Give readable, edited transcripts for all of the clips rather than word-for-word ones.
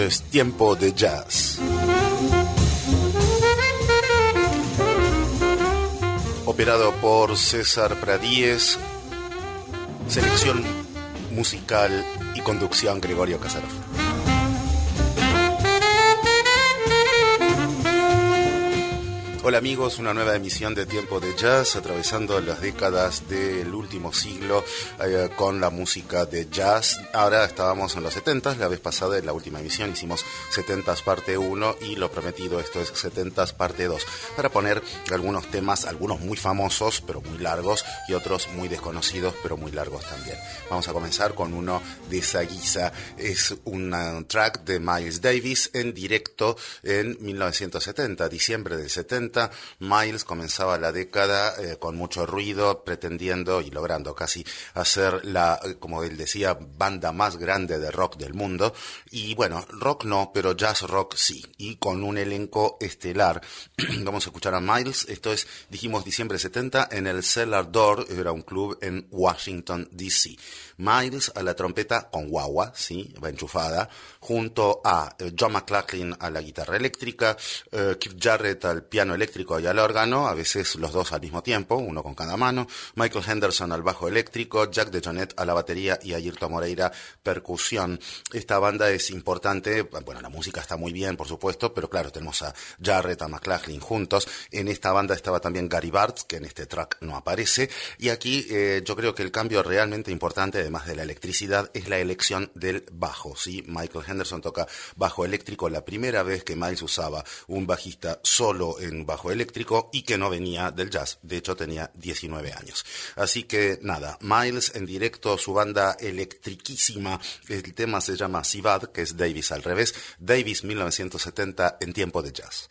es Tiempo de Jazz. Operado por César Pradíez, selección musical y conducción Gregorio Casarov. Hola amigos, una nueva emisión de Tiempo de Jazz, atravesando las décadas del último siglo con la música de jazz. Ahora estábamos en los 70s, la vez pasada en la última emisión hicimos 70s parte 1 y lo prometido, esto es 70s parte 2, para poner algunos temas, algunos muy famosos pero muy largos y otros muy desconocidos pero muy largos también. Vamos a comenzar con uno de esa guisa, es un track de Miles Davis en directo en 1970, diciembre del 70. Miles comenzaba la década con mucho ruido, pretendiendo y logrando casi hacer la, como él decía, banda más grande de rock del mundo. Y bueno, rock no, pero jazz rock sí. Y con un elenco estelar. Vamos a escuchar a Miles. Esto es, dijimos, diciembre 70 en el Cellar Door, era un club en Washington, D.C. Miles a la trompeta con guagua, sí, va enchufada, junto a John McLaughlin a la guitarra eléctrica, Keith Jarrett al piano eléctrico y al órgano, a veces los dos al mismo tiempo, uno con cada mano, Michael Henderson al bajo eléctrico, Jack DeJohnette a la batería y Ayrton Moreira percusión. Esta banda es importante, bueno, la música está muy bien, por supuesto, pero claro, tenemos a Jarrett, a McLaughlin juntos. En esta banda estaba también Gary Bartz, que en este track no aparece, y aquí yo creo que el cambio realmente importante, además de la electricidad, es la elección del bajo, ¿sí? Michael Henderson toca bajo eléctrico, la primera vez que Miles usaba un bajista solo en bajo eléctrico y que no venía del jazz, de hecho tenía 19 años. Así que nada, Miles en directo, su banda electriquísima, el tema se llama Sivad, que es Davis al revés, Davis 1970 en Tiempo de Jazz.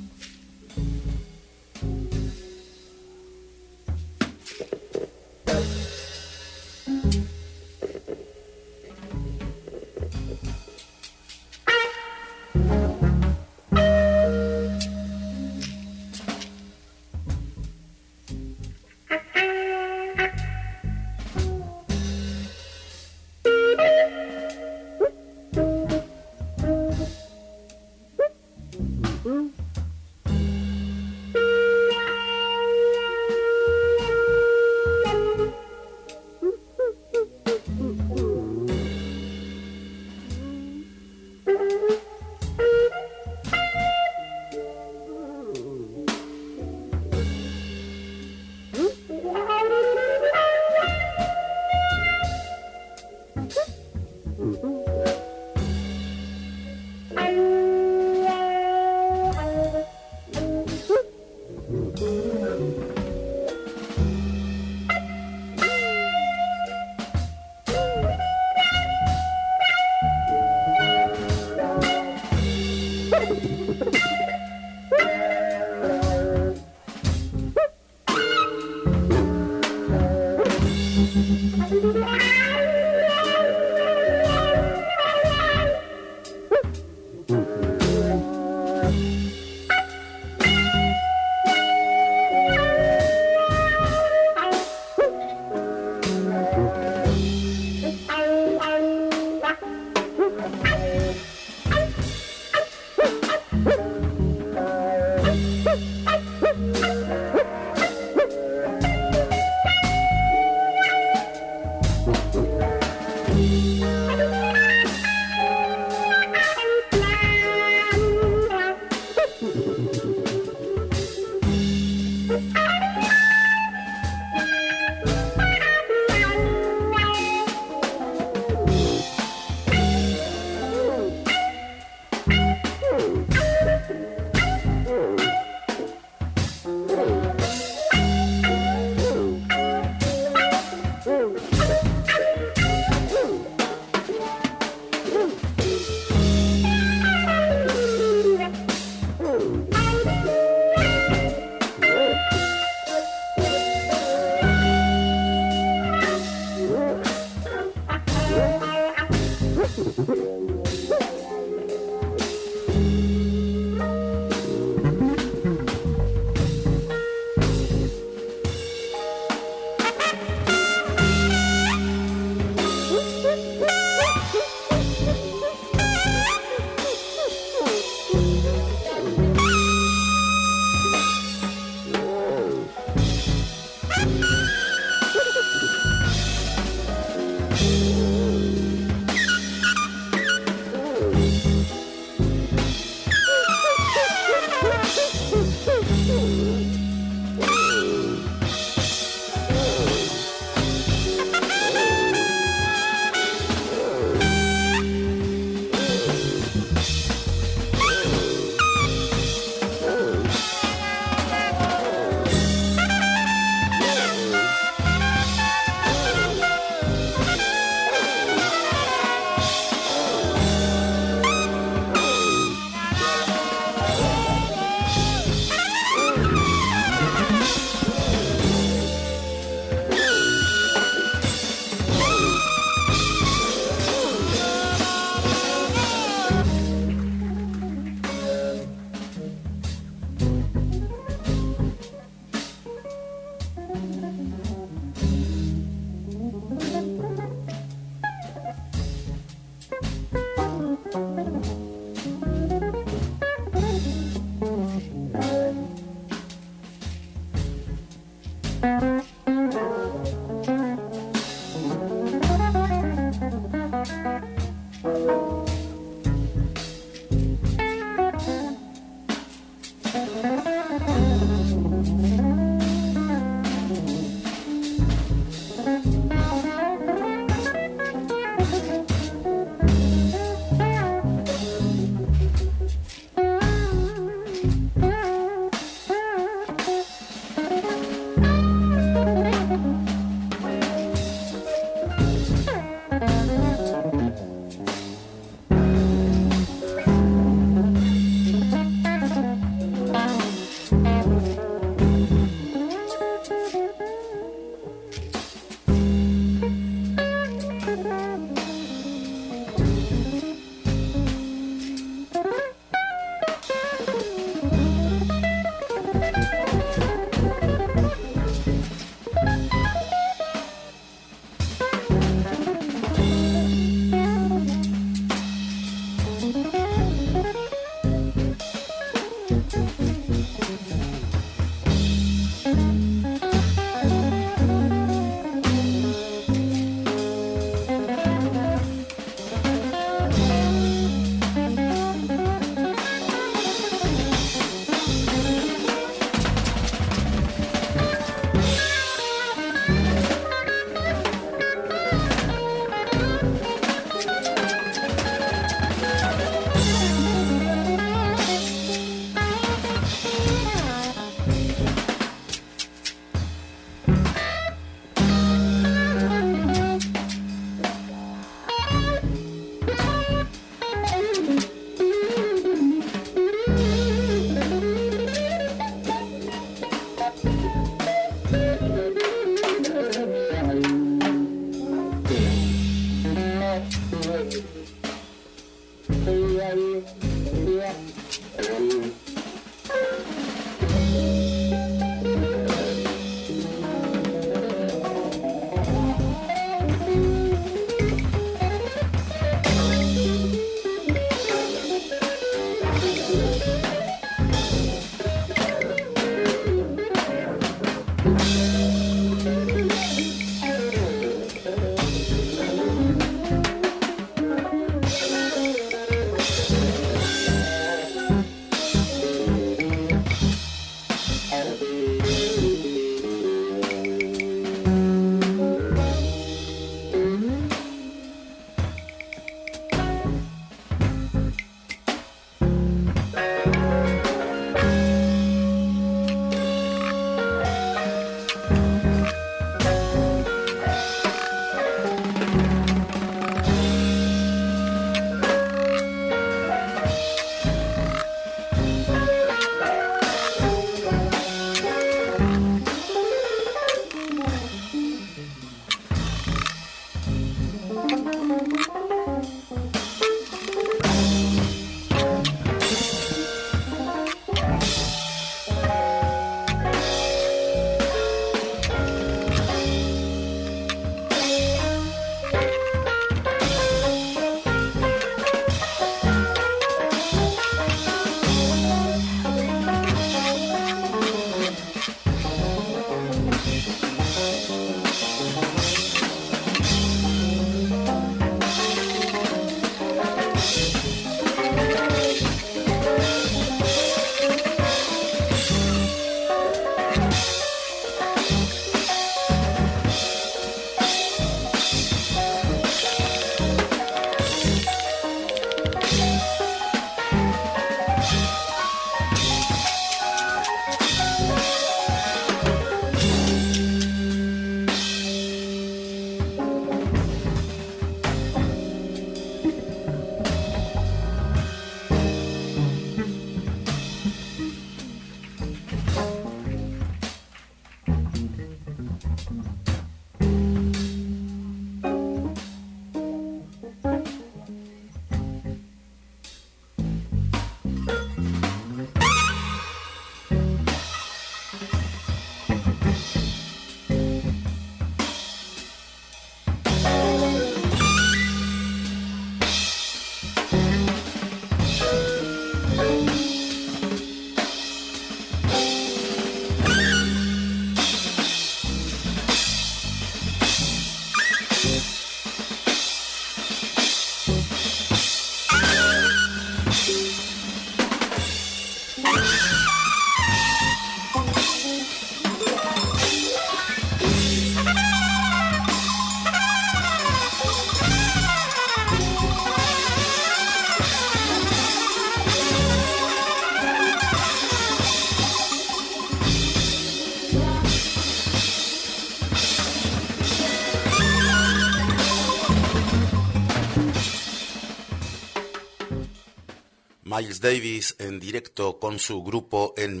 Miles Davis en directo con su grupo en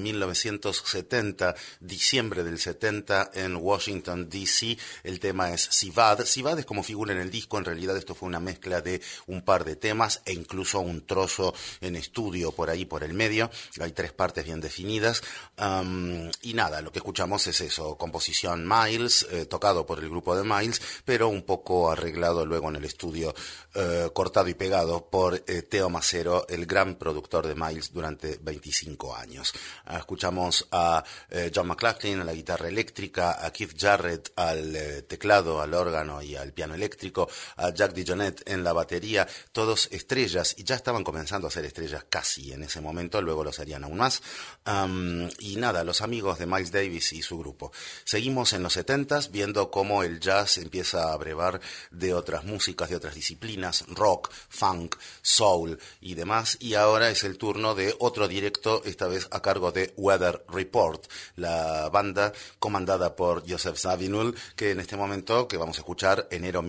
1970, diciembre del 70 en Washington, D.C. El tema es Sivad. Sivad es como figura en el disco. En realidad esto fue una mezcla de un par de temas e incluso un trozo en estudio por ahí por el medio. Hay 3 partes bien definidas. Y nada, lo que escuchamos es eso, composición Miles, tocado por el grupo de Miles, pero un poco arreglado luego en el estudio, cortado y pegado por Teo Macero, el gran productor de Miles durante 25 años. Escuchamos a John McLaughlin a la guitarra eléctrica, a Keith Jarrett al teclado, al órgano y al piano eléctrico, a Jack DeJohnette en la batería, todos estrellas, y ya estaban comenzando a ser estrellas casi en ese momento, luego lo serían aún más. Y nada, los amigos de Miles Davis y su grupo. Seguimos en los 70s viendo cómo el jazz empieza a brevar de otras músicas, de otras disciplinas, rock, funk, soul y demás, y ahora es el turno de otro directo, esta vez a cargo de Weather Report, la banda comandada por Joseph Zawinul, que en este momento, que vamos a escuchar, enero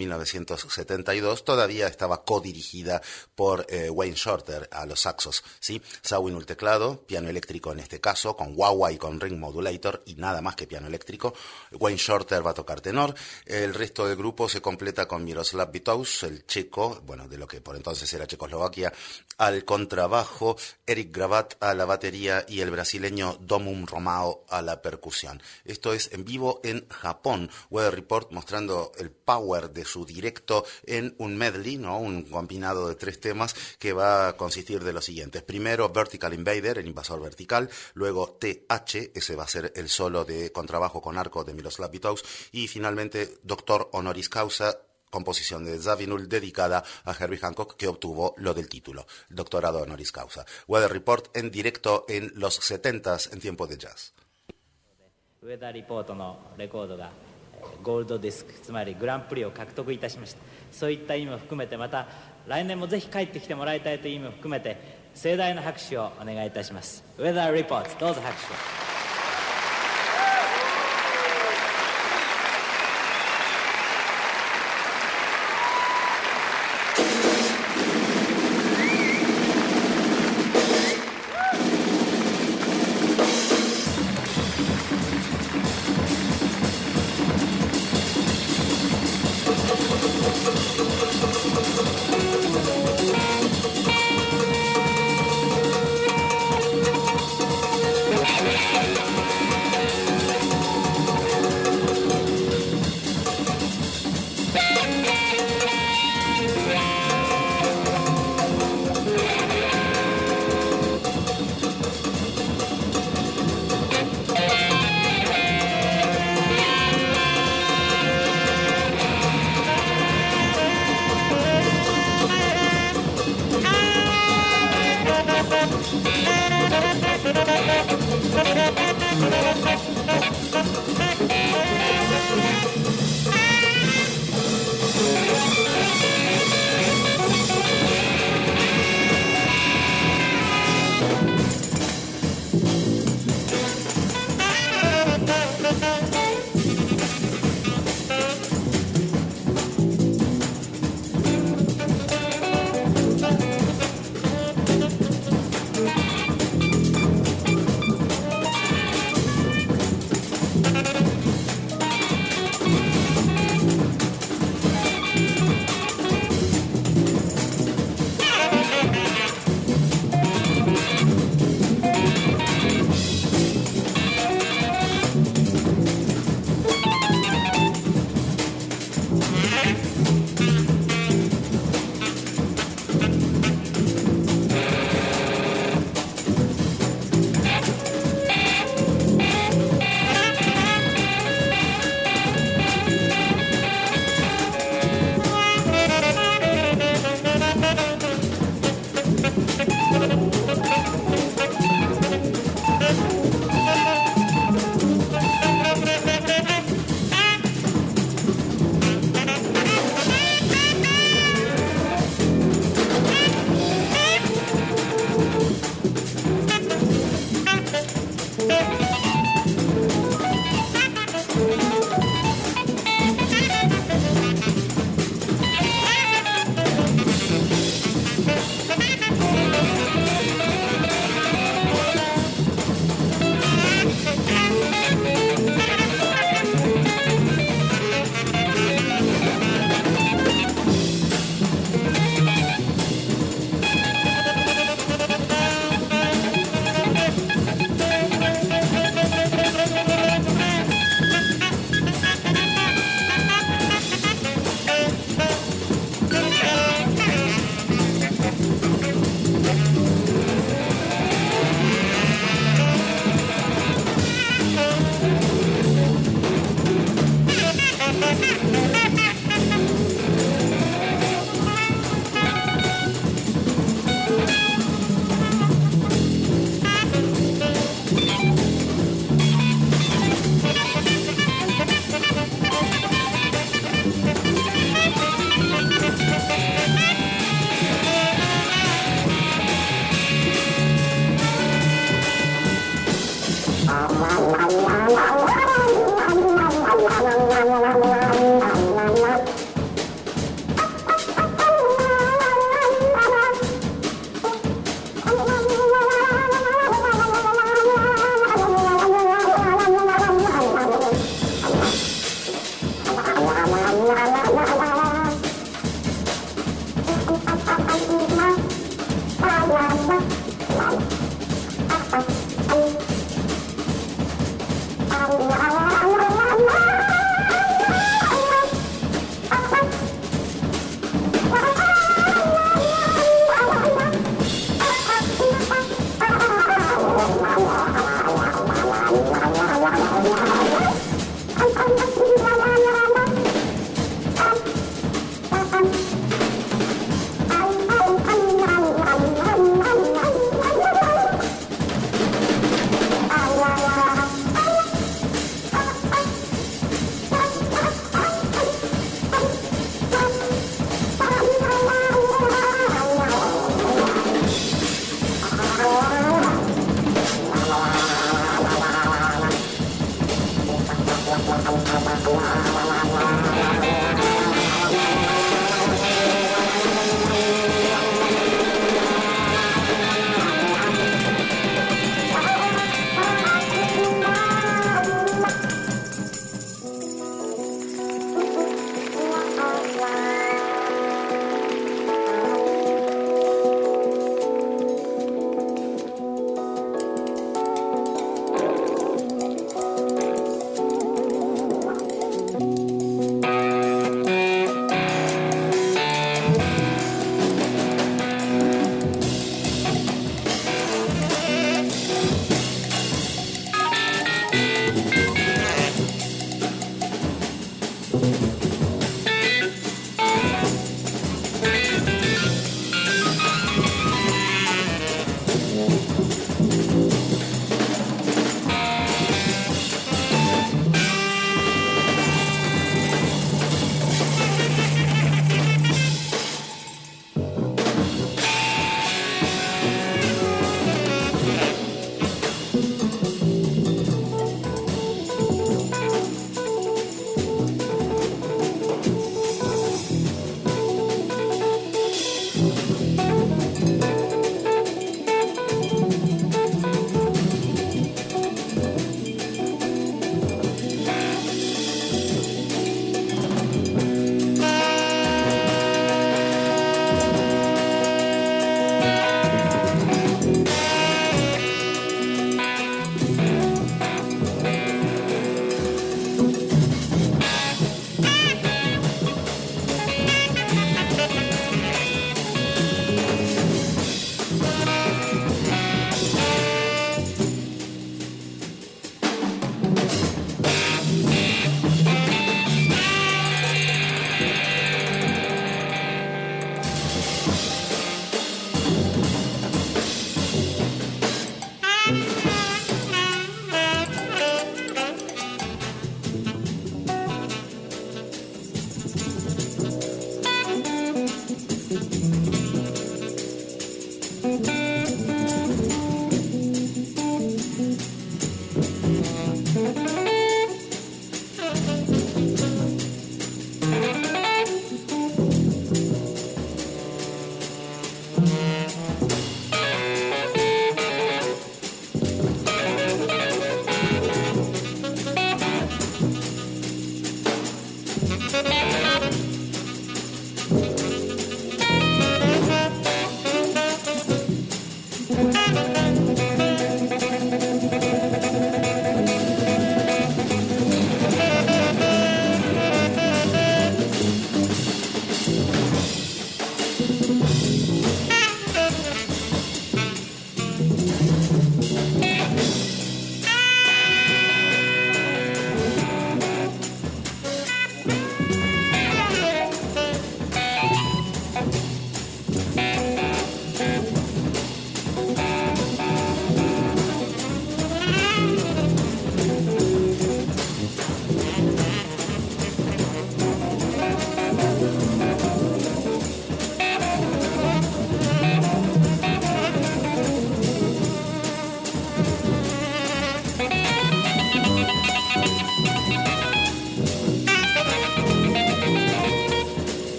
1972, todavía estaba codirigida por Wayne Shorter a los saxos, ¿sí? Zawinul teclado, piano eléctrico en este caso, con wah-wah y con ring modulator, y nada más que piano eléctrico. Wayne Shorter va a tocar tenor. El resto del grupo se completa con Miroslav Vitous, el checo, bueno, de lo que por entonces era Checoslovaquia, al contrabajo, Eric Gravatt a la batería y el brasileño Domum Romao a la percusión. Esto es en vivo en Japón. Weather Report mostrando el power de su directo en un medley, ¿no? Un combinado de 3 temas que va a consistir de los siguientes. Primero, Vertical Invader, el invasor vertical. Luego, TH, ese va a ser el solo de contrabajo con arco de Miroslav Vitous. Y finalmente, Doctor Honoris Causa, composición de Zawinul dedicada a Herbie Hancock, que obtuvo lo del título, el doctorado honoris causa. Weather Report en directo en los 70s en tiempo de jazz. Weather Report のレコードがゴールドディスク、つまりグランプリを獲得いたしました。そういった意味も含めて、また来年もぜひ帰ってきてもらいたいという意味も含めて盛大な拍手をお願いいたします。Weather Report、どうぞ拍手を。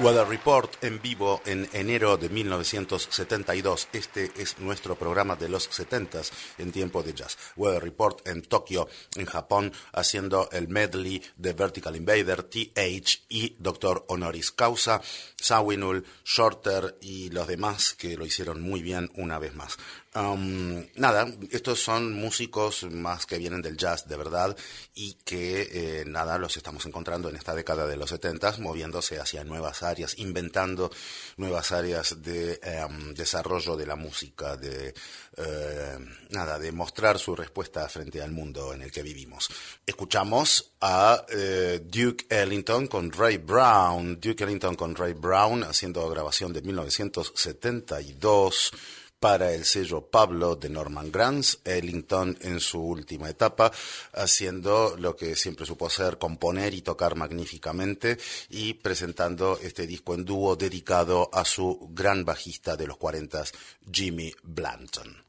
Weather Report en vivo en enero de 1972. Este es nuestro programa de los 70s en tiempo de jazz. Weather Report en Tokio, en Japón, haciendo el medley de Vertical Invader, TH y Doctor Honoris Causa, Sawinul, Shorter y los demás que lo hicieron muy bien una vez más. Nada, estos son músicos más que vienen del jazz de verdad y que los estamos encontrando en esta década de los 70s moviéndose hacia nuevas áreas, inventando nuevas áreas de desarrollo de la música, de mostrar su respuesta frente al mundo en el que vivimos. Escuchamos a Duke Ellington con Ray Brown, haciendo grabación de 1972 para el sello Pablo de Norman Granz. Ellington en su última etapa, haciendo lo que siempre supo hacer, componer y tocar magníficamente, y presentando este disco en dúo dedicado a su gran bajista de los 40s, Jimmy Blanton.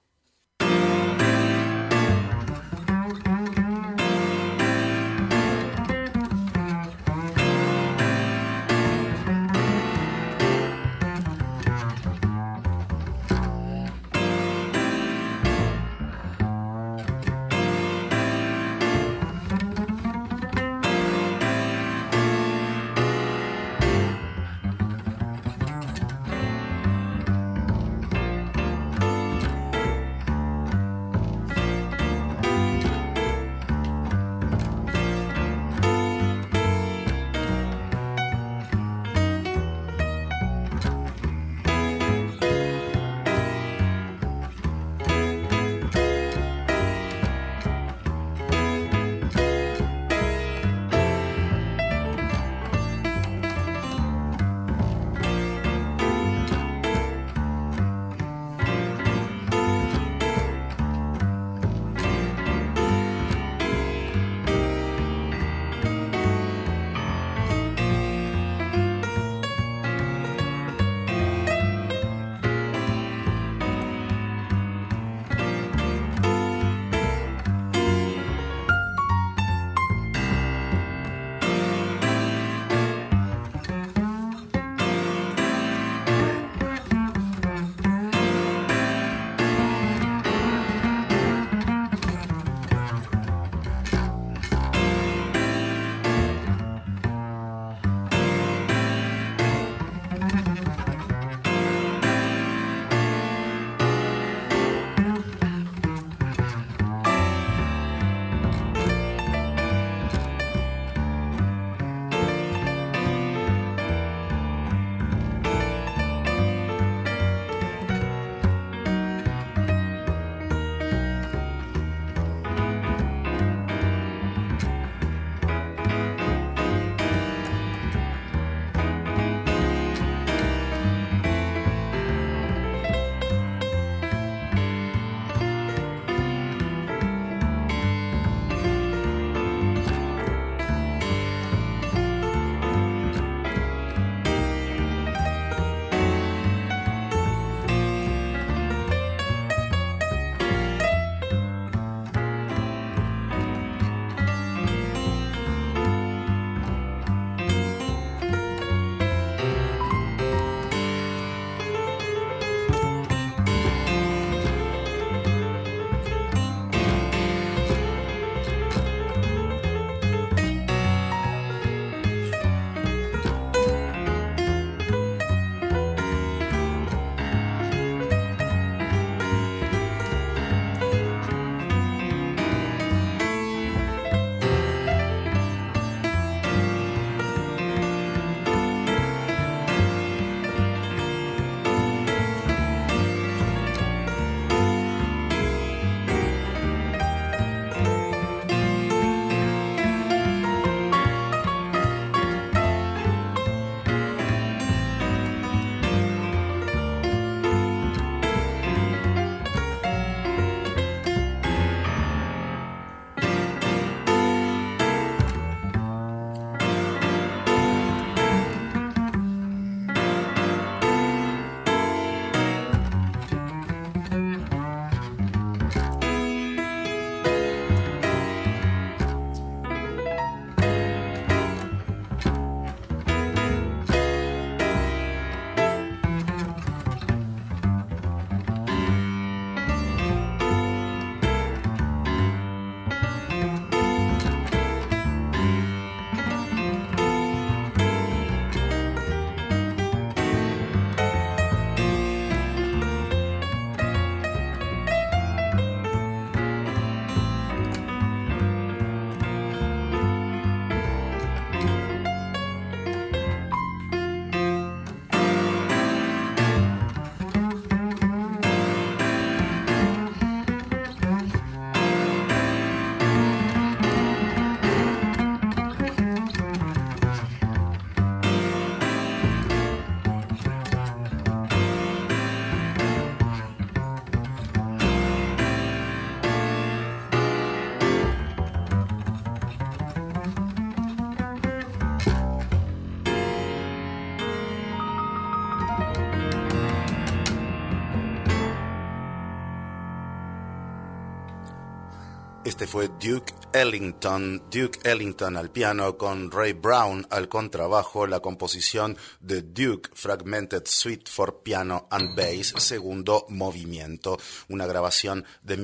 Este fue Duke Ellington al piano con Ray Brown al contrabajo, la composición de Duke Fragmented Suite for Piano and Bass, segundo movimiento, una grabación de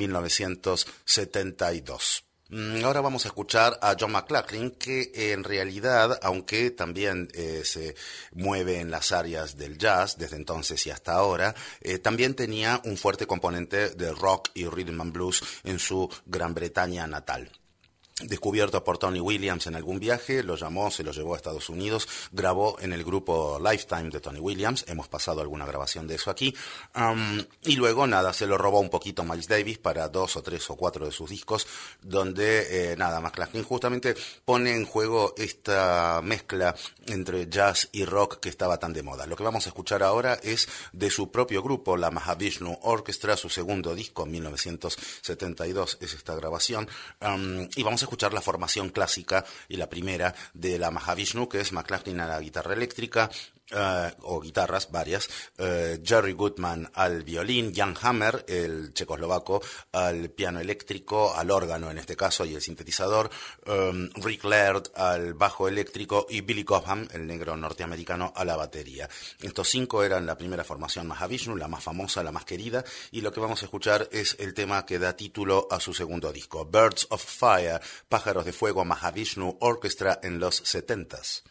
1972. Ahora vamos a escuchar a John McLaughlin, que en realidad, aunque también se mueve en las áreas del jazz desde entonces y hasta ahora, también tenía un fuerte componente de rock y rhythm and blues en su Gran Bretaña natal. Descubierto por Tony Williams en algún viaje, lo llamó, se lo llevó a Estados Unidos, grabó en el grupo Lifetime de Tony Williams, hemos pasado alguna grabación de eso aquí, y luego se lo robó un poquito Miles Davis para 2 o 3 o 4 de sus discos, donde McLaughlin justamente pone en juego esta mezcla entre jazz y rock que estaba tan de moda. Lo que vamos a escuchar ahora es de su propio grupo, la Mahavishnu Orchestra, su segundo disco, 1972 es esta grabación, y vamos a escuchar la formación clásica y la primera de la Mahavishnu, que es McLaughlin a la guitarra eléctrica, o guitarras varias, Jerry Goodman al violín, Jan Hammer, el checoslovaco, al piano eléctrico, al órgano en este caso y el sintetizador, Rick Laird al bajo eléctrico y Billy Cobham, el negro norteamericano, a la batería. Estos 5 eran la primera formación Mahavishnu, la más famosa, la más querida, y lo que vamos a escuchar es el tema que da título a su segundo disco, Birds of Fire, Pájaros de Fuego, Mahavishnu Orchestra en los 70s.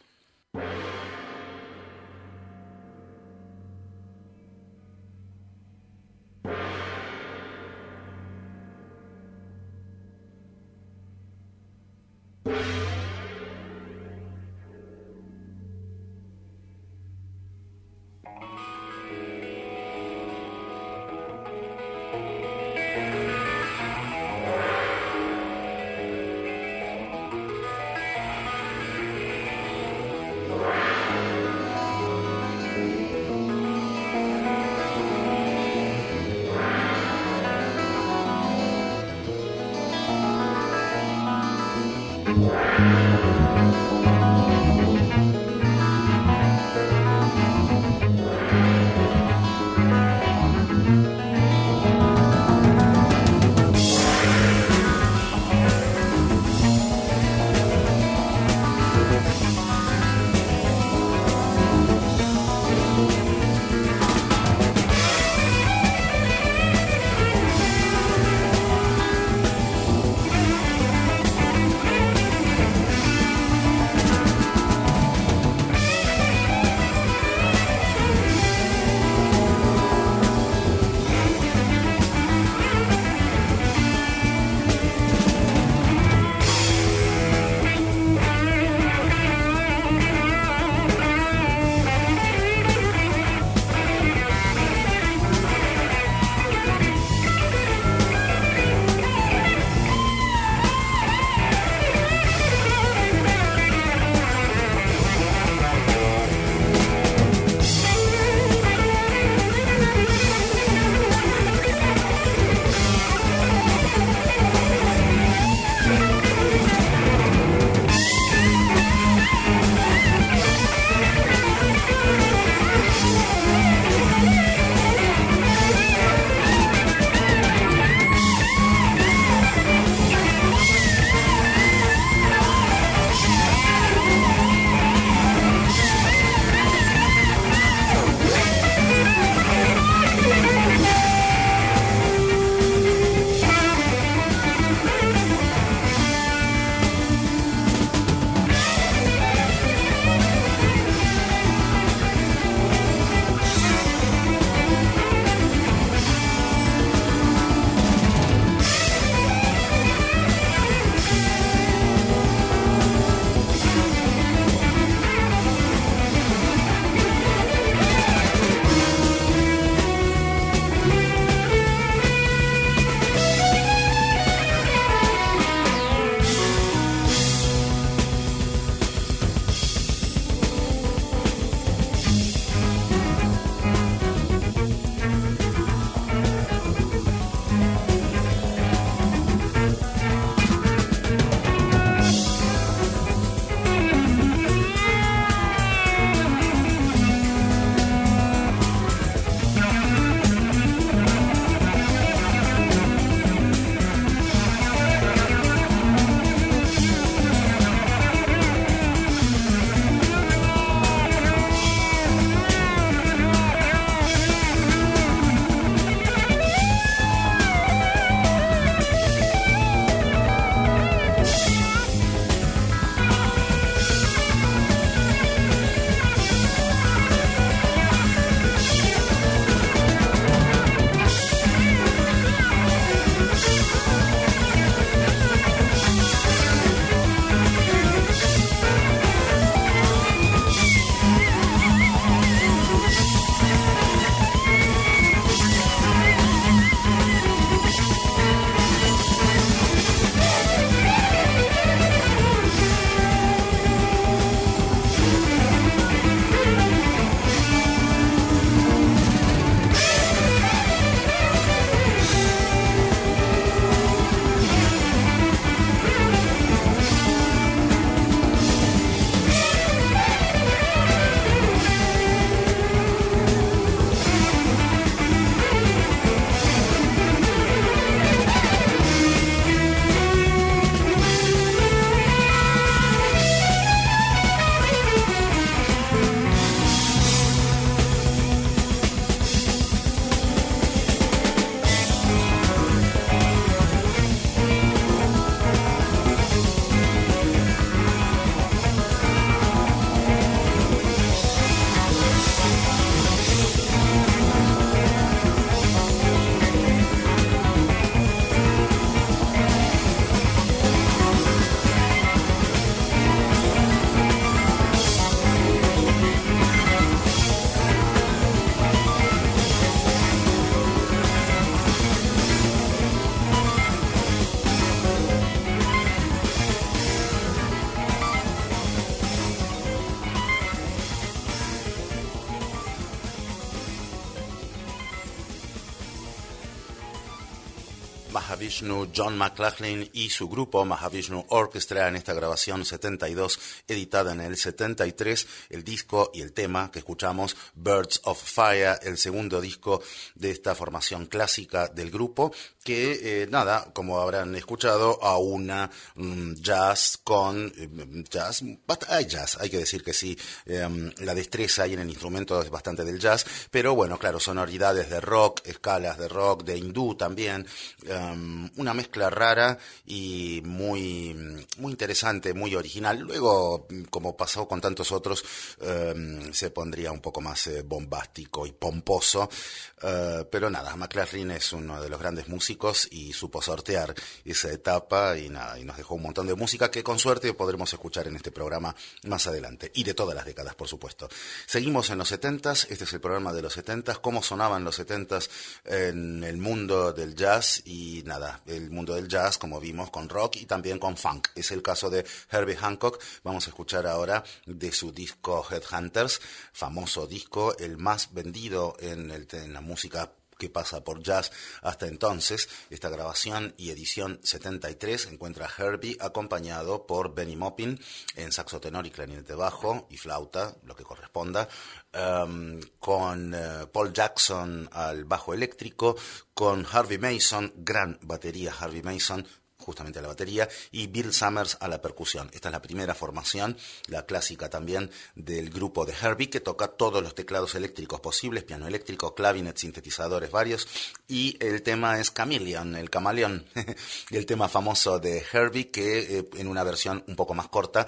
Mahavishnu John McLaughlin y su grupo Mahavishnu Orchestra en esta grabación 72, editada en el 73, el disco y el tema que escuchamos, Birds of Fire, el segundo disco de esta formación clásica del grupo, que como habrán escuchado, aúna jazz con jazz, hay jazz, hay que decir que sí, la destreza ahí en el instrumento es bastante del jazz, pero bueno, claro, sonoridades de rock, escalas de rock, de hindú también, una mezcla rara y muy, muy interesante, muy original. Luego, como pasó con tantos otros, se pondría un poco más bombástico y pomposo, pero nada, McLaughlin es uno de los grandes músicos y supo sortear esa etapa y nos dejó un montón de música que con suerte podremos escuchar en este programa más adelante, y de todas las décadas, por supuesto. Seguimos en los 70s, este es el programa de los 70s, cómo sonaban los 70s en el mundo del jazz, y nada, el mundo del jazz, como vimos, con rock y también con funk. Es el caso de Herbie Hancock. Vamos a escuchar ahora de su disco Headhunters, famoso disco, el más vendido en la música que pasa por jazz hasta entonces. Esta grabación y edición 73 encuentra a Herbie acompañado por Benny Maupin en saxo tenor y clarinete bajo y flauta, lo que corresponda, con Paul Jackson al bajo eléctrico, con Harvey Mason, gran batería Harvey Mason, justamente a la batería, y Bill Summers a la percusión. Esta es la primera formación, la clásica también, del grupo de Herbie, que toca todos los teclados eléctricos posibles, piano eléctrico, clavinet, sintetizadores varios, y el tema es Chameleon, el camaleón, el tema famoso de Herbie, que en una versión un poco más corta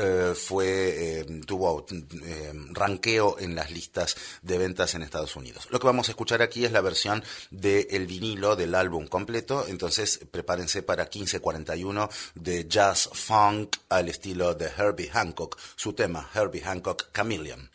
tuvo ranqueo en las listas de ventas en Estados Unidos. Lo que vamos a escuchar aquí es la versión del vinilo del álbum completo, entonces prepárense para 1541 de jazz funk al estilo de Herbie Hancock, su tema Herbie Hancock Chameleon.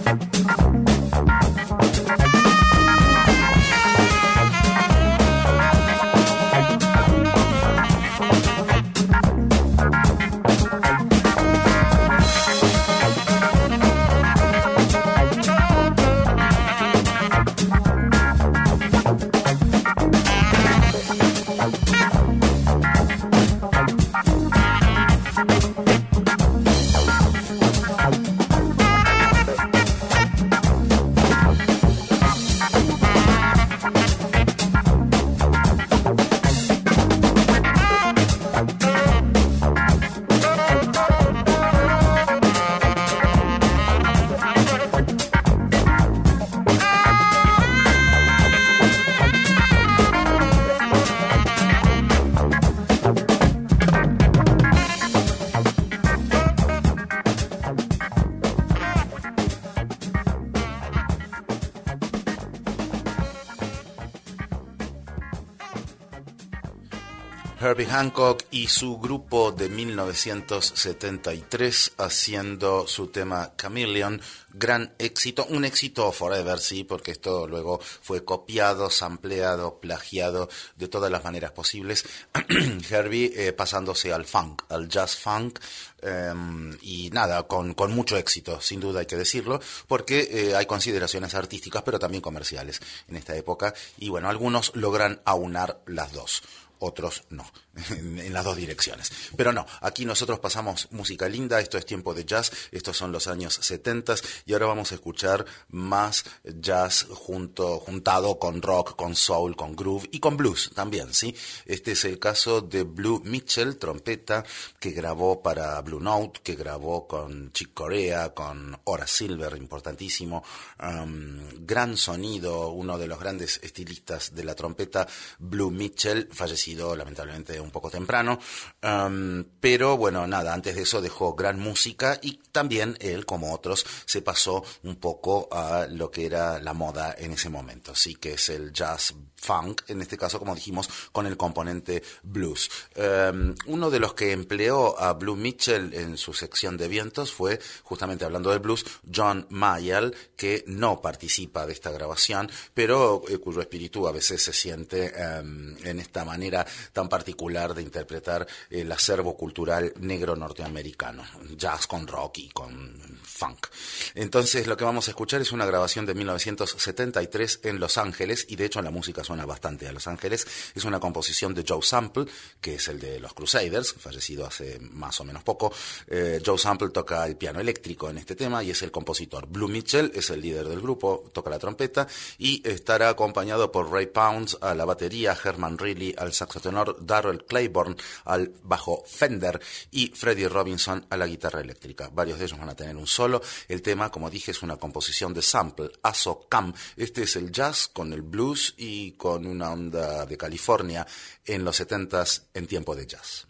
Herbie Hancock y su grupo de 1973 haciendo su tema Chameleon, gran éxito, un éxito forever, sí, porque esto luego fue copiado, sampleado, plagiado de todas las maneras posibles. Herbie pasándose al funk, al jazz funk, y nada, con mucho éxito, sin duda hay que decirlo, porque hay consideraciones artísticas pero también comerciales en esta época, y bueno, algunos logran aunar las dos. Otros no, en las dos direcciones. Pero no, aquí nosotros pasamos música linda, esto es tiempo de jazz, estos son los años 70 y ahora vamos a escuchar más jazz juntado con rock, con soul, con groove y con blues también, ¿sí? Este es el caso de Blue Mitchell, trompeta, que grabó para Blue Note, que grabó con Chick Corea, con Horace Silver, importantísimo, gran sonido, uno de los grandes estilistas de la trompeta, Blue Mitchell, fallecido lamentablemente un poco temprano, pero bueno, nada, antes de eso dejó gran música y también él, como otros, se pasó un poco a lo que era la moda en ese momento, sí, que es el jazz funk, en este caso, como dijimos, con el componente blues. Uno de los que empleó a Blue Mitchell en su sección de vientos fue, justamente hablando del blues, John Mayall, que no participa de esta grabación, pero cuyo espíritu a veces se siente en esta manera tan particular de interpretar el acervo cultural negro norteamericano, jazz con rock y con funk. Entonces lo que vamos a escuchar es una grabación de 1973 en Los Ángeles, y de hecho la música suena bastante a Los Ángeles. Es una composición de Joe Sample, que es el de los Crusaders, fallecido hace más o menos poco. Joe Sample toca el piano eléctrico en este tema y es el compositor. Blue Mitchell es el líder del grupo, toca la trompeta y estará acompañado por Ray Pounds a la batería, Herman Reilly al saxo tenor, Darrell Claiborne al bajo Fender y Freddie Robinson a la guitarra eléctrica. Varios de ellos van a tener un solo. El tema, como dije, es una composición de Sample, Aso Cam. Este es el jazz con el blues y con una onda de California en los 70s en tiempo de jazz.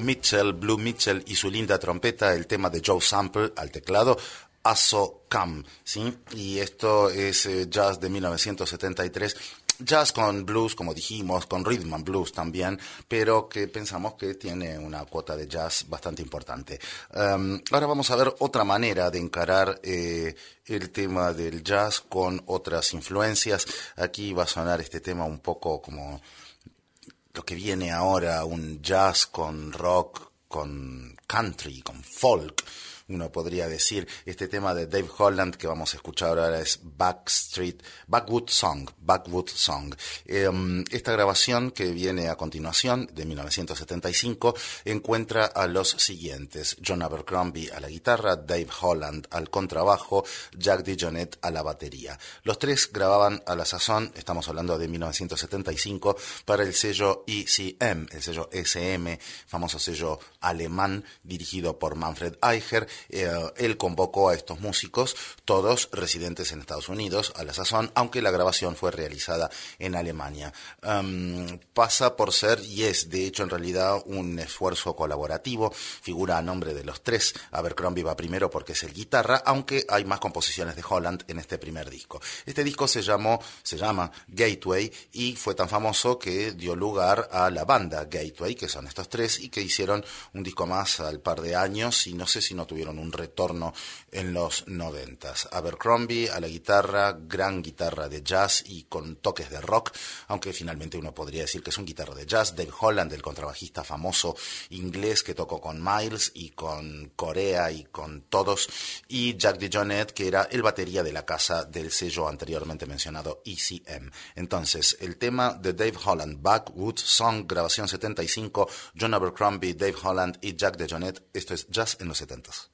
Blue Mitchell y su linda trompeta, el tema de Joe Sample al teclado, Aso Kam, ¿sí? Y esto es jazz de 1973. Jazz con blues, como dijimos, con rhythm and blues también, pero que pensamos que tiene una cuota de jazz bastante importante. Ahora vamos a ver otra manera de encarar el tema del jazz con otras influencias. Aquí va a sonar este tema un poco como lo que viene ahora, un jazz con rock, con country, con folk. Uno podría decir, este tema de Dave Holland que vamos a escuchar ahora es Backwood Song. Esta grabación que viene a continuación, de 1975, encuentra a los siguientes: John Abercrombie a la guitarra, Dave Holland al contrabajo, Jack DeJohnette a la batería. Los tres grababan a la sazón, estamos hablando de 1975, para el sello ECM, el sello SM, famoso sello alemán dirigido por Manfred Eicher. Él convocó a estos músicos, todos residentes en Estados Unidos a la sazón, aunque la grabación fue realizada en Alemania. Pasa por ser, y es de hecho en realidad, un esfuerzo colaborativo. Figura a nombre de los tres. Abercrombie va primero porque es el guitarra, aunque hay más composiciones de Holland en este primer disco. Este disco se llama Gateway y fue tan famoso que dio lugar a la banda Gateway, que son estos tres, y que hicieron un disco más al par de años, y no sé si no tuvieron un retorno en los 90s. Abercrombie a la guitarra, gran guitarra de jazz y con toques de rock, aunque finalmente uno podría decir que es un guitarra de jazz. Dave Holland, el contrabajista famoso inglés que tocó con Miles y con Corea y con todos, y Jack DeJohnette, que era el batería de la casa del sello anteriormente mencionado ECM. Entonces, el tema de Dave Holland, Backwood Song, grabación 75, John Abercrombie, Dave Holland y Jack DeJohnette. Esto es jazz en los 70s.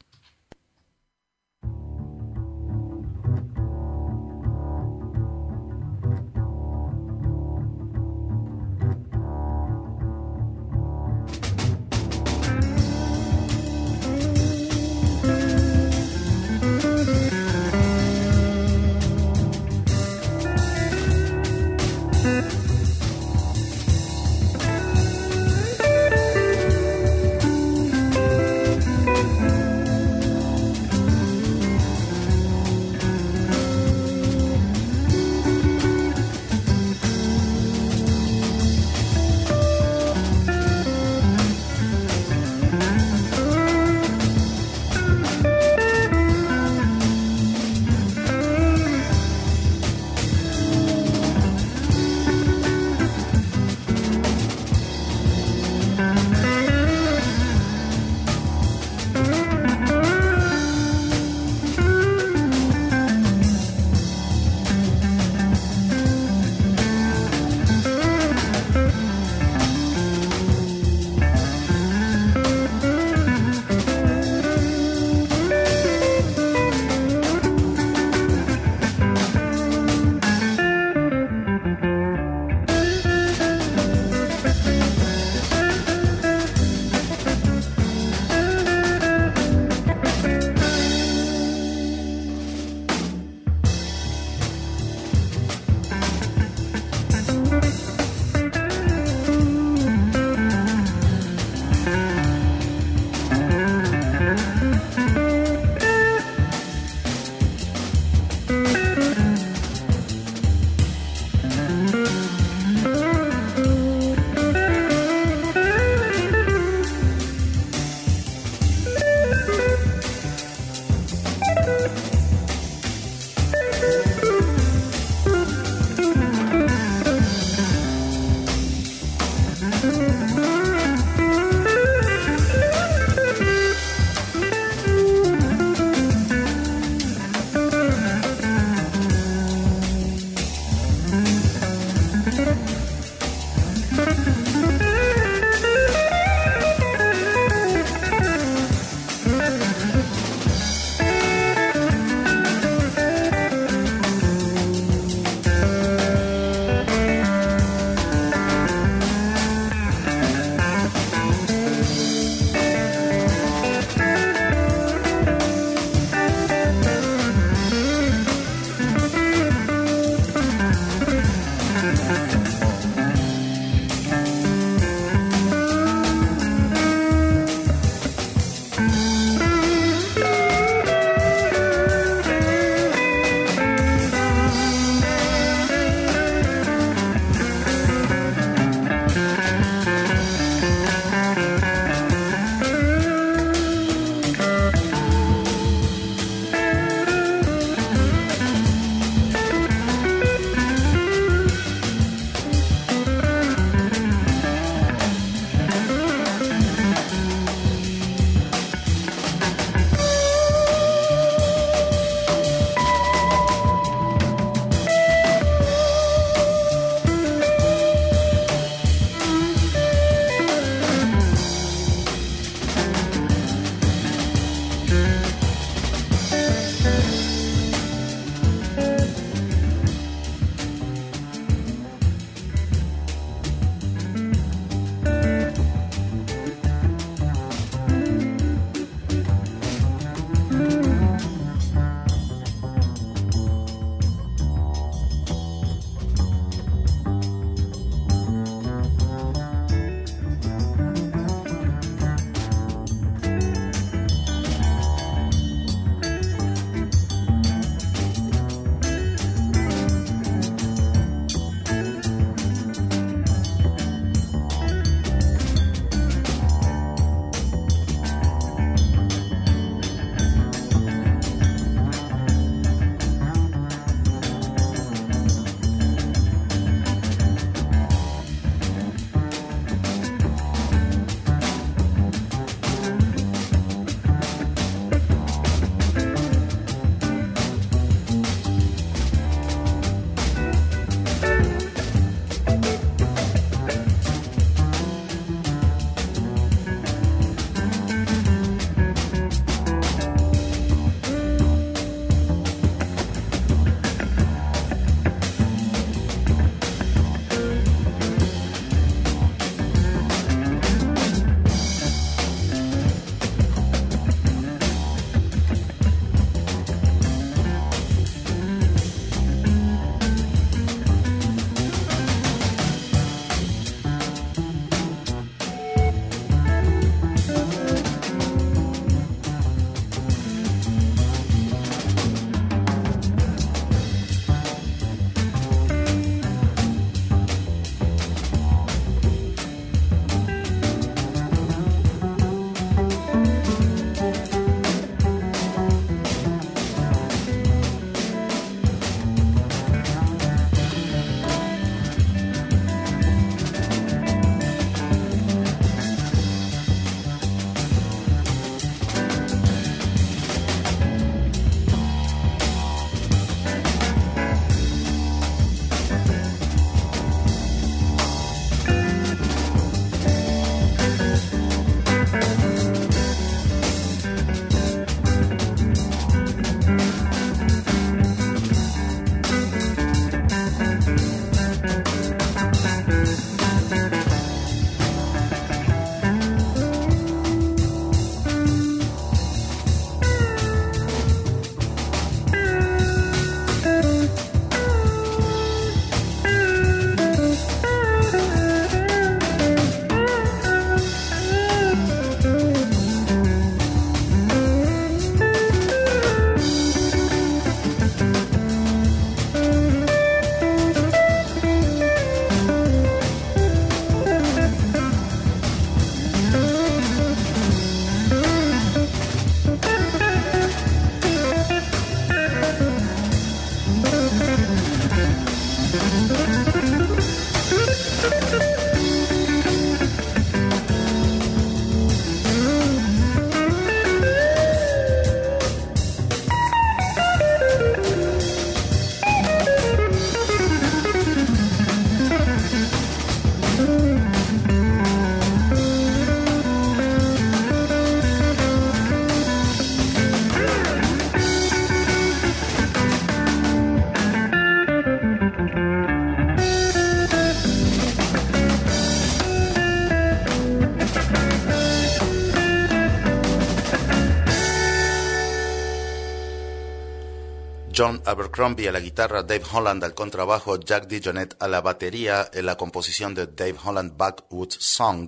John Abercrombie a la guitarra, Dave Holland al contrabajo, Jack DeJohnette a la batería, en la composición de Dave Holland, Backwoods Song,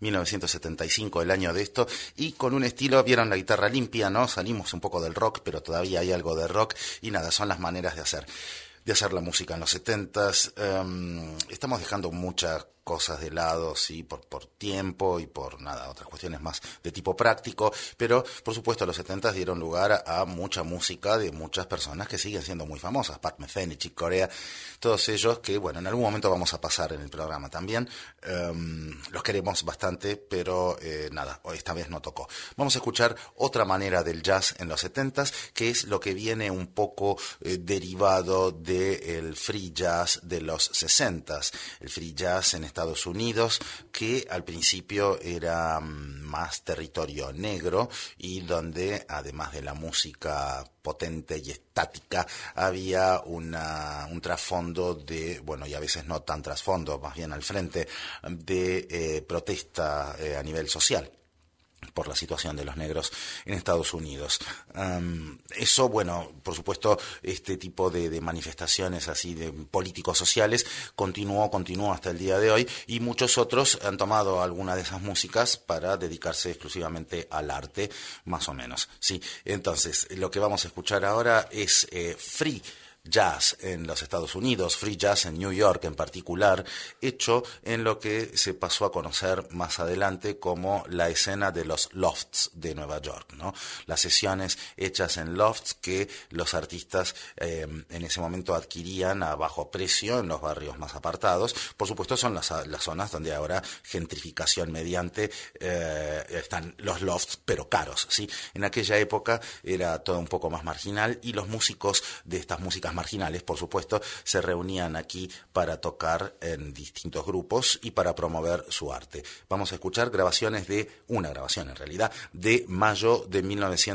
1975, el año de esto, y con un estilo, vieron la guitarra limpia, ¿no? Salimos un poco del rock, pero todavía hay algo de rock, y nada, son las maneras de hacer la música en los 70s. Estamos dejando muchas cosas de lado, sí, por tiempo y por nada, otras cuestiones más de tipo práctico, pero por supuesto los 70s dieron lugar a mucha música de muchas personas que siguen siendo muy famosas, Pat Metheny, Chick Corea, todos ellos que, bueno, en algún momento vamos a pasar en el programa también. Los queremos bastante, pero nada, esta vez no tocó. Vamos a escuchar otra manera del jazz en los 70s, que es lo que viene un poco derivado del free jazz de los 60s, el free jazz en Estados Unidos, que al principio era más territorio negro y donde, además de la música potente y estática, había un trasfondo de, bueno, y a veces no tan trasfondo, más bien al frente, de protesta a nivel social por la situación de los negros en Estados Unidos. Eso, bueno, por supuesto, este tipo de manifestaciones así de políticos sociales continuó hasta el día de hoy, y muchos otros han tomado alguna de esas músicas para dedicarse exclusivamente al arte, más o menos. Sí, entonces, lo que vamos a escuchar ahora es free jazz en los Estados Unidos, free jazz en New York en particular, hecho en lo que se pasó a conocer más adelante como la escena de los lofts de Nueva York, ¿no? Las sesiones hechas en lofts que los artistas en ese momento adquirían a bajo precio en los barrios más apartados. Por supuesto son las zonas donde ahora, gentrificación mediante, están los lofts, pero caros, ¿sí? En aquella época era todo un poco más marginal, y los músicos de estas músicas marginales, por supuesto, se reunían aquí para tocar en distintos grupos y para promover su arte. Vamos a escuchar una grabación en realidad, de mayo de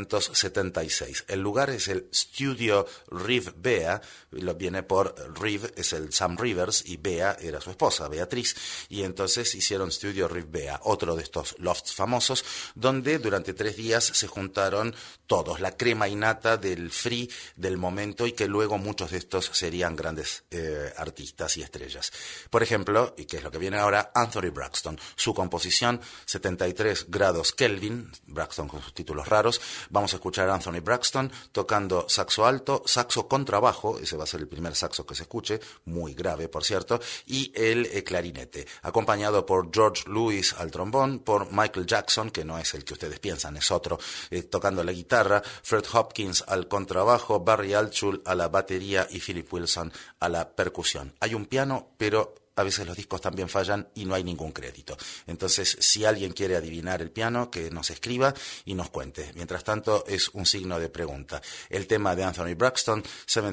1976. El lugar es el Studio Riv Bea, viene por Riv, es el Sam Rivers, y Bea era su esposa, Beatriz, y entonces hicieron Studio Riv Bea, otro de estos lofts famosos, donde durante 3 días se juntaron todos, la crema innata del free del momento, y que luego muchos de estos serían grandes artistas y estrellas. Por ejemplo, y que es lo que viene ahora, Anthony Braxton. Su composición, 73 grados Kelvin, Braxton con sus títulos raros. Vamos a escuchar a Anthony Braxton tocando saxo alto, saxo contrabajo, ese va a ser el primer saxo que se escuche, muy grave por cierto, y el clarinete, acompañado por George Lewis al trombón, por Michael Jackson, que no es el que ustedes piensan, es otro, tocando la guitarra, Fred Hopkins al contrabajo, Barry Altschul a la batería y Philip Wilson a la percusión. Hay un piano, pero a veces los discos también fallan y no hay ningún crédito. Entonces, si alguien quiere adivinar el piano, que nos escriba y nos cuente. Mientras tanto, es un signo de pregunta. El tema de Anthony Braxton,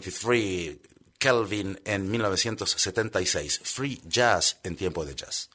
73 Kelvin en 1976. Free jazz en tiempo de jazz.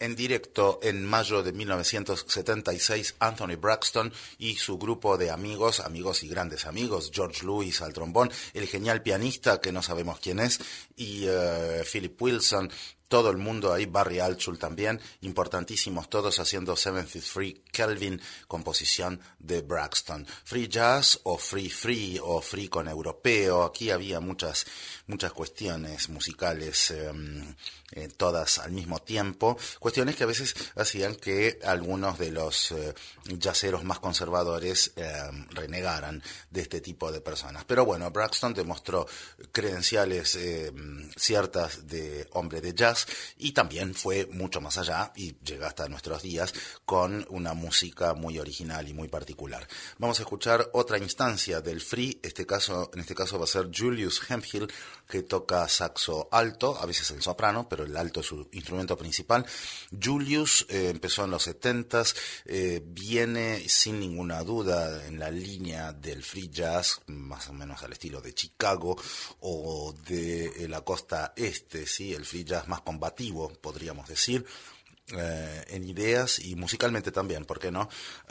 En directo en mayo de 1976, Anthony Braxton y su grupo de amigos y grandes amigos, George Lewis al trombón, el genial pianista que no sabemos quién es, y Philip Wilson, todo el mundo ahí, Barry Altschul también, importantísimos todos haciendo 73 Kelvin, composición de Braxton. Free jazz o free o free con europeo, aquí había muchas cuestiones musicales, todas al mismo tiempo, cuestiones que a veces hacían que algunos de los jazzeros más conservadores renegaran de este tipo de personas. Pero bueno, Braxton demostró credenciales ciertas de hombre de jazz, y también fue mucho más allá y llega hasta nuestros días con una música muy original y muy particular. Vamos a escuchar otra instancia del free, en este caso va a ser Julius Hemphill, que toca saxo alto, a veces el soprano, pero el alto es su instrumento principal. Julius empezó en los 70s, viene sin ninguna duda en la línea del free jazz, más o menos al estilo de Chicago o de la costa este, ¿sí? El free jazz más combativo, podríamos decir, en ideas y musicalmente también, ¿por qué no?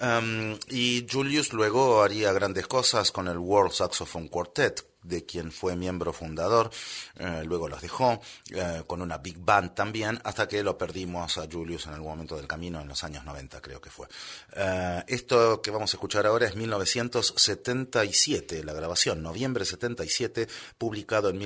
Y Julius luego haría grandes cosas con el World Saxophone Quartet, de quien fue miembro fundador, luego los dejó, con una big band también, hasta que lo perdimos a Julius en algún momento del camino, en los años 90 creo que fue. Esto que vamos a escuchar ahora es 1977, la grabación, noviembre 77, publicado en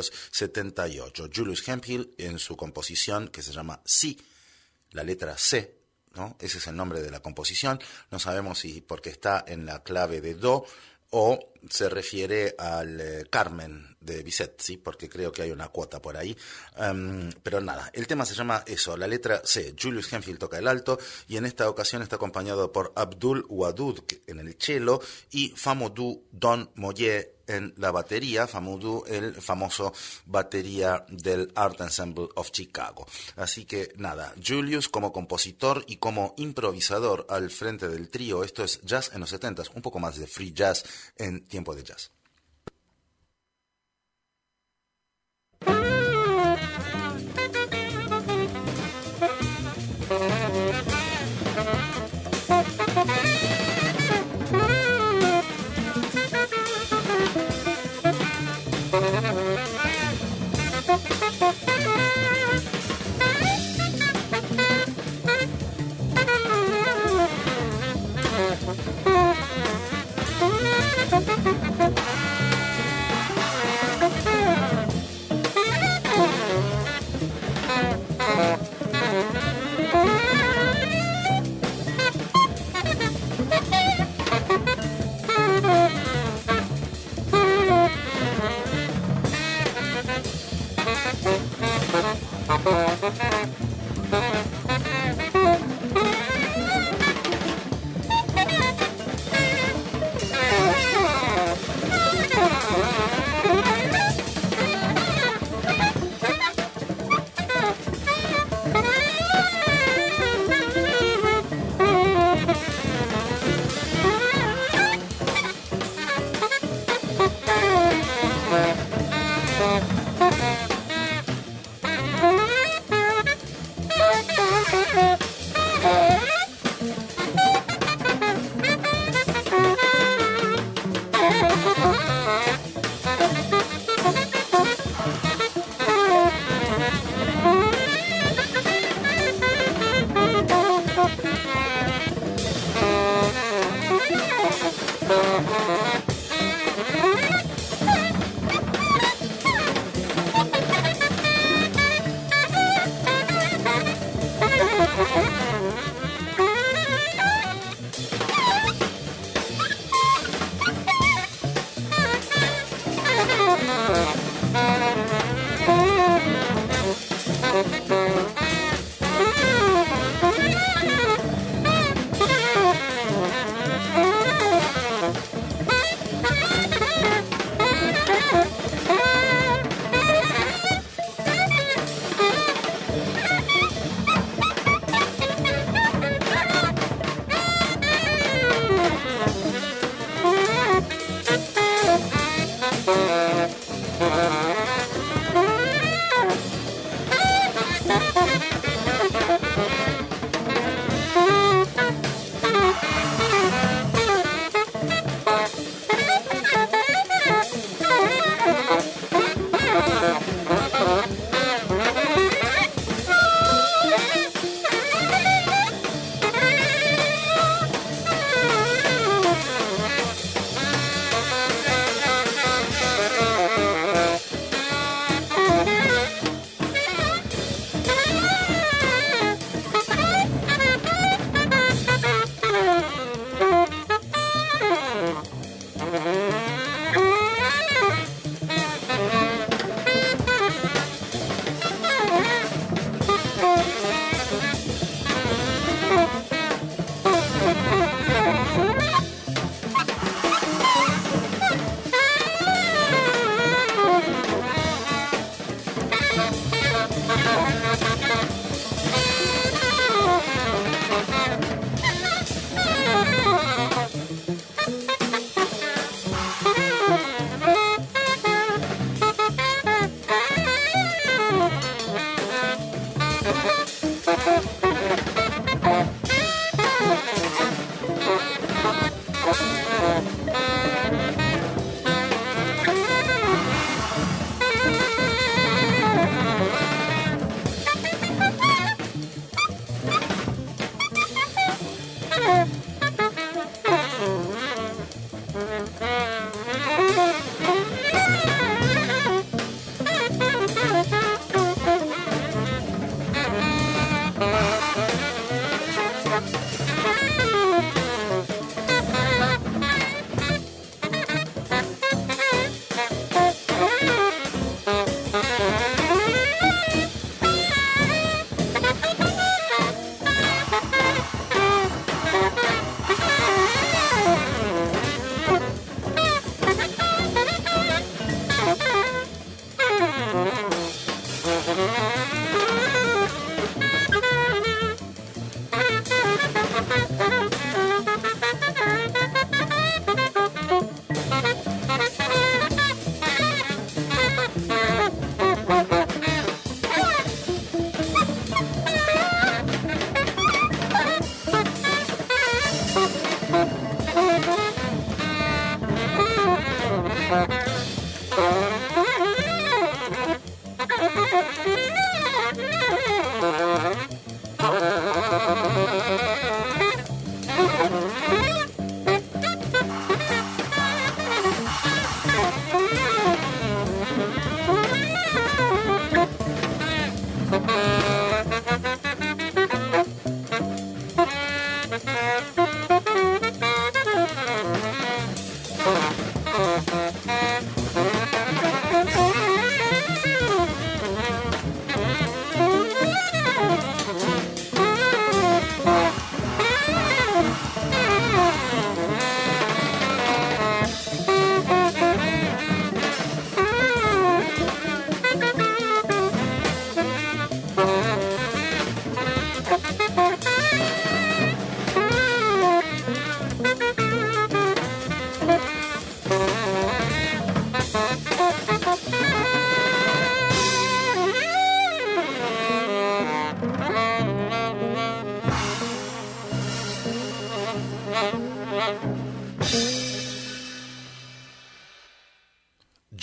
1978. Julius Hemphill en su composición que se llama Sí, la letra C, ¿no? Ese es el nombre de la composición, no sabemos si porque está en la clave de Do, o se refiere al Carmen de Bizet, ¿sí? Porque creo que hay una cuota por ahí. Pero nada, el tema se llama eso, la letra C. Julius Hemphill toca el alto y en esta ocasión está acompañado por Abdul Wadud en el cello y Famodou Don Moye en la batería. Famodou, el famoso batería del Art Ensemble of Chicago. Así que nada, Julius como compositor y como improvisador al frente del trío. Esto es jazz en los 70s, un poco más de free jazz en tiempo de jazz.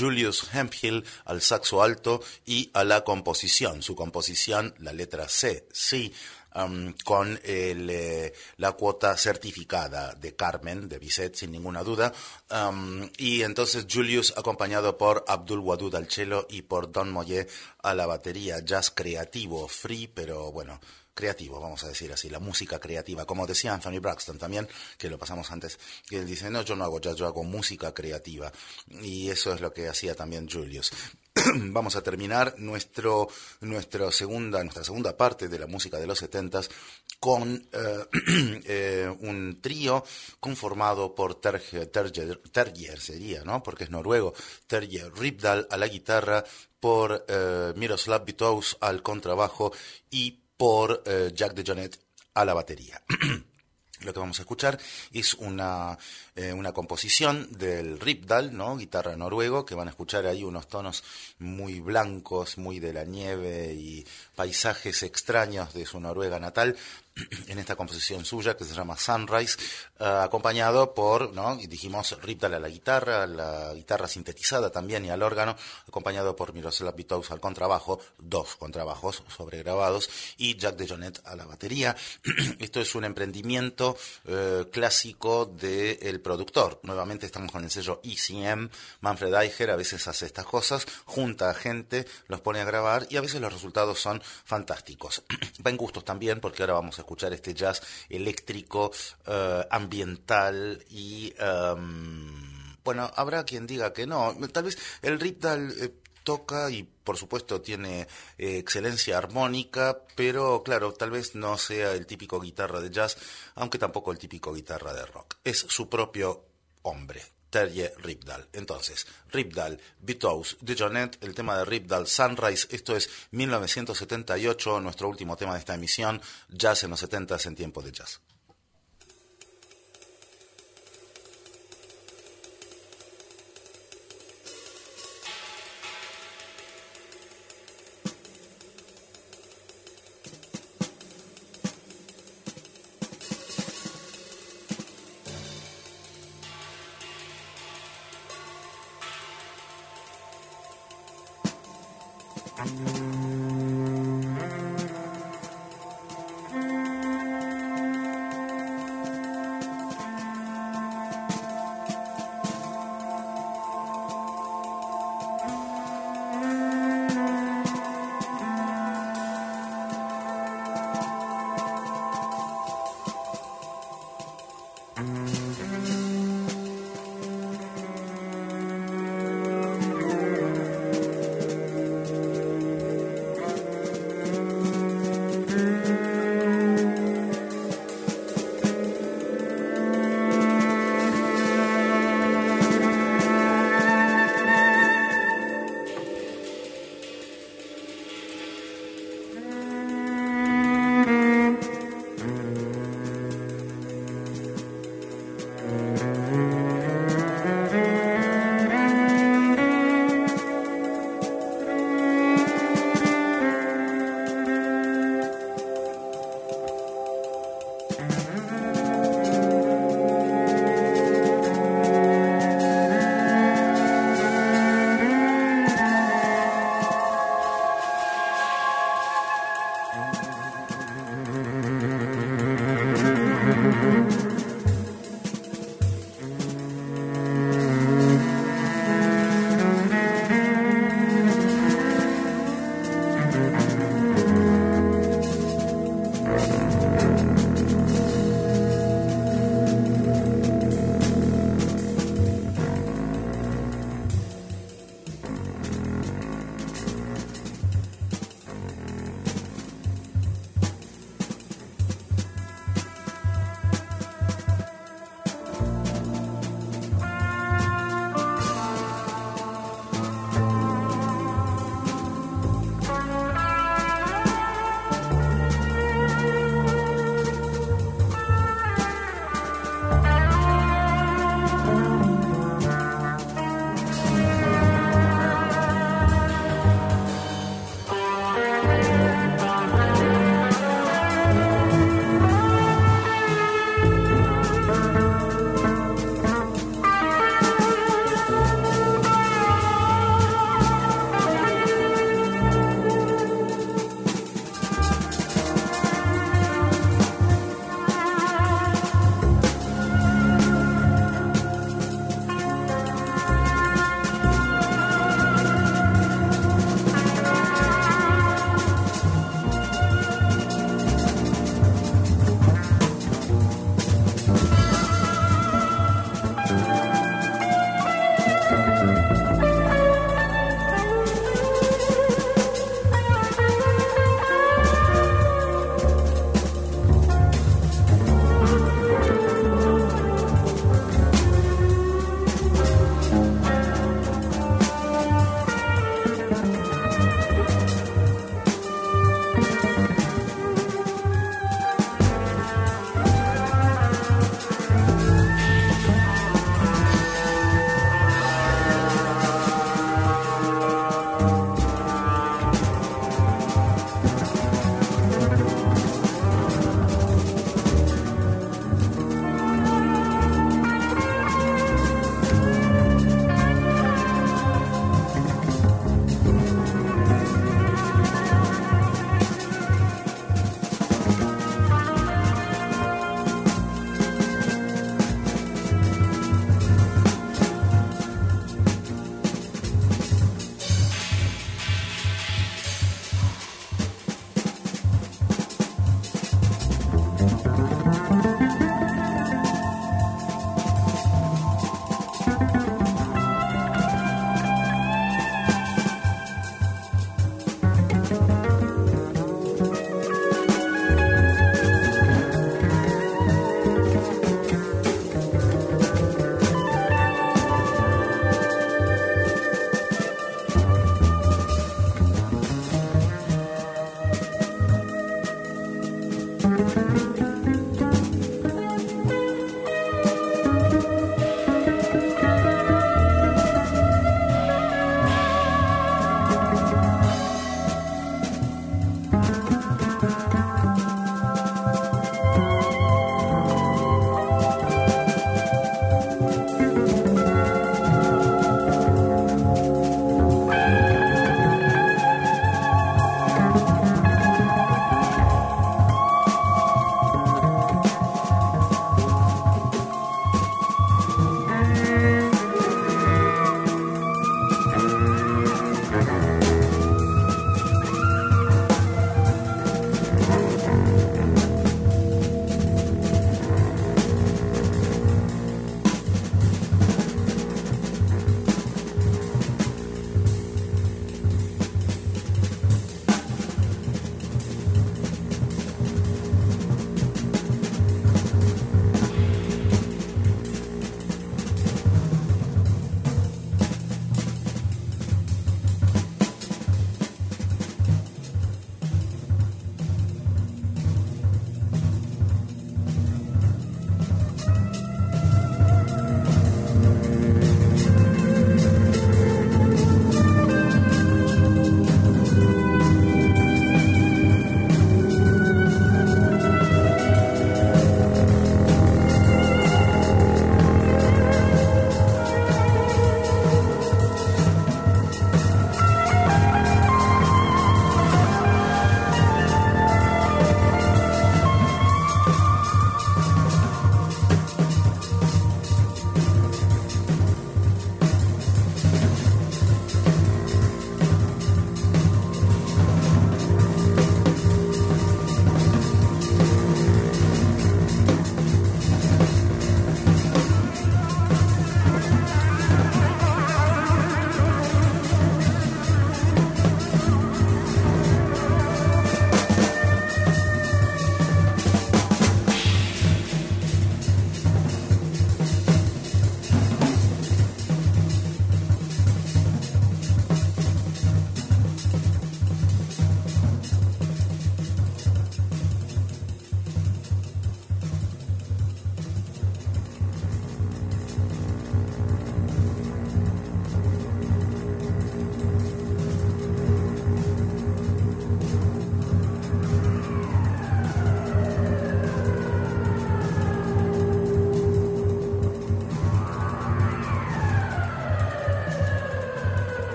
Julius Hemphill al saxo alto y a la composición. Su composición, la letra C, sí, con la cuota certificada de Carmen, de Bizet, sin ninguna duda. Y entonces Julius, acompañado por Abdul Wadud al cello y por Don Moye a la batería. Jazz creativo, free, pero bueno, creativo, vamos a decir así, la música creativa. Como decía Anthony Braxton también, que lo pasamos antes, que él dice, no, yo no hago jazz, yo hago música creativa. Y eso es lo que hacía también Julius. Vamos a terminar nuestra segunda parte de la música de los 70s con un trío conformado por Terje sería, ¿no? Porque es noruego. Terje Rypdal a la guitarra, por Miroslav Vitous al contrabajo y por Jack DeJohnette a la batería. Lo que vamos a escuchar es una composición del Rypdal, ¿no? Guitarra noruego, que van a escuchar ahí unos tonos muy blancos, muy de la nieve y paisajes extraños de su Noruega natal, en esta composición suya que se llama Sunrise, acompañado por, ¿no? Y dijimos Rypdal a la guitarra sintetizada también y al órgano, acompañado por Miroslav Vitous al contrabajo, 2 contrabajos sobregrabados, y Jack DeJohnette a la batería. Esto es un emprendimiento clásico del productor. Nuevamente estamos con el sello ECM. Manfred Eicher a veces hace estas cosas, junta a gente, los pone a grabar y a veces los resultados son fantásticos. Va en gustos también, porque ahora vamos a escuchar este jazz eléctrico, ambiental y bueno, habrá quien diga que no. Tal vez el Rypdal toca y por supuesto tiene excelencia armónica, pero claro, tal vez no sea el típico guitarra de jazz, aunque tampoco el típico guitarra de rock. Es su propio hombre, Terje Rypdal. Entonces, Rypdal, Vitous, DeJohnette, el tema de Rypdal, Sunrise. Esto es 1978, nuestro último tema de esta emisión, Jazz en los 70s en tiempo de jazz.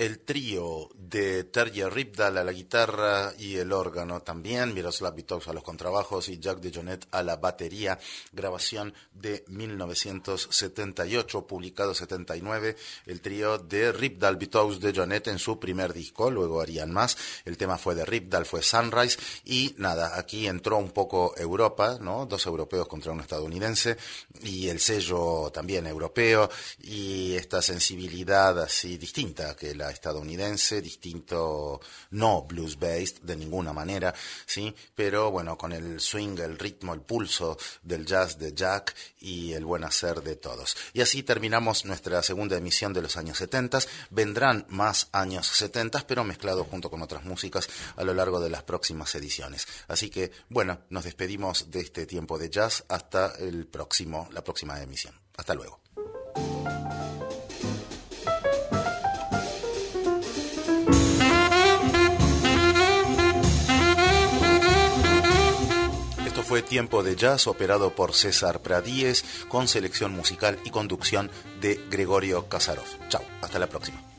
el trío de Terje Rypdal a la guitarra y el órgano también, Miroslav Vitous a los contrabajos y Jacques DeJohnette a la batería, grabación de 1978, publicado 79, el trío de Rypdal, Vitous, DeJohnette en su primer disco, luego harían más, el tema fue de Rypdal, fue Sunrise, y nada, aquí entró un poco Europa, ¿no? Dos europeos contra un estadounidense, y el sello también europeo, y esta sensibilidad así distinta que la estadounidense, distinto, no blues-based de ninguna manera, ¿sí? Pero bueno, con el swing, el ritmo, el pulso del jazz de Jack y el buen hacer de todos. Y así terminamos nuestra segunda emisión de los años 70. Vendrán más años 70, pero mezclados junto con otras músicas a lo largo de las próximas ediciones. Así que, bueno, nos despedimos de este tiempo de jazz hasta la próxima emisión. Hasta luego. Esto fue Tiempo de Jazz, operado por César Pradíez, con selección musical y conducción de Gregorio Kasarov. Chao, hasta la próxima.